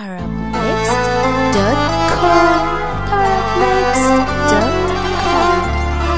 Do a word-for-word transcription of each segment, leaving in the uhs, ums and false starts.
طرب ميكس دوت كوم طرب ميكس دوت كوم.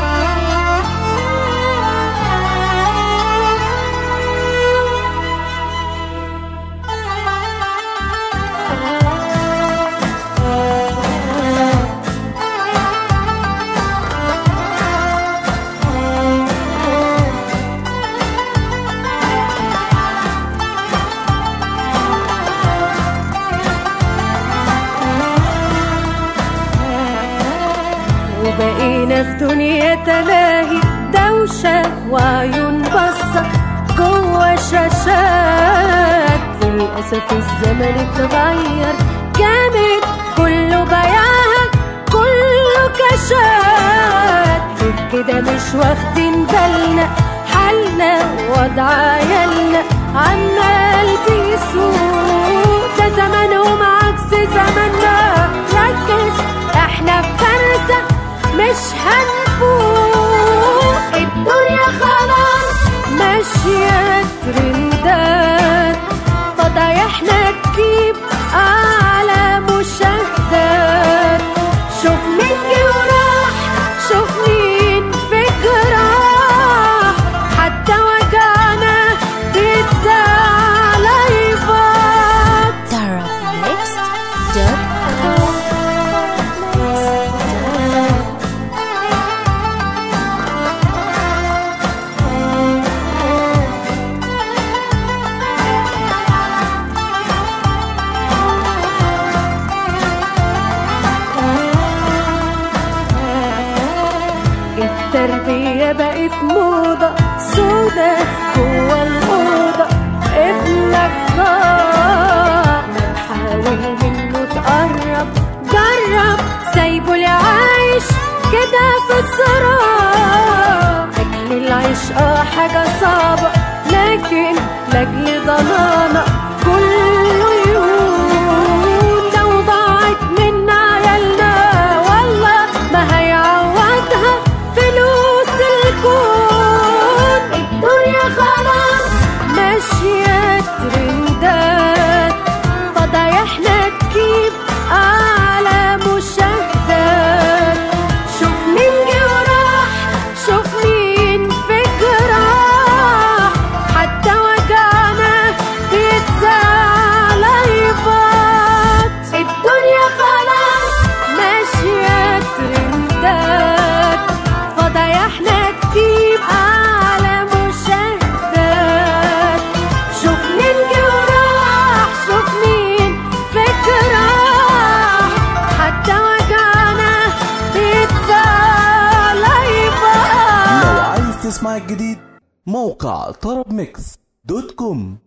بقينا في دنيا تلاهي دوشة وعيون بصة جوا شاشات. للأسف الزمن اتغير جامد كله بياع كله كاشات. غير كده مش واخدين بالنا حالنا وضع عيالنا عمال بيسوق. ده زمانهم عكس زماننا، ركز احنا في كارثة مش هنفوق. الدنيا خلاص ماشية ترندات، فضايحنا تجيب أعلى مشاهدات. شوف مين جه وراح، شوف مين فكرة، حتى وجعنا بيتزعل لايفات. طرب ميكس دوت كوم. التربية بقت موضة سودة جوا الأوضة. ابنك ضاع حاول منه تقرب، جرب سايبه لعايش كده في الصراع. أجل العيش اه حاجة صعبة، لكن لأجل ضمانة كله يهون. لو ضاعت منا عيالنا والله ما هيعوضها فلوس الكون. الدنيا خلاص ماشية ترندات، فضايحنا تجيب أعلى مشاهدات. شوف مين جه وراح، شوف مين فكرة، حتى وجعنا بيتزعل لايفات. الدنيا خلاص ماشية ترندات، فضايحنا تجيب أعلى مشاهدات. شوف مين جه وراح، شوف مين فكرة، حتى وجعنا بيتزعل لايفات. لو عايز تسمع الجديد موقع طرب ميكس دوت كوم.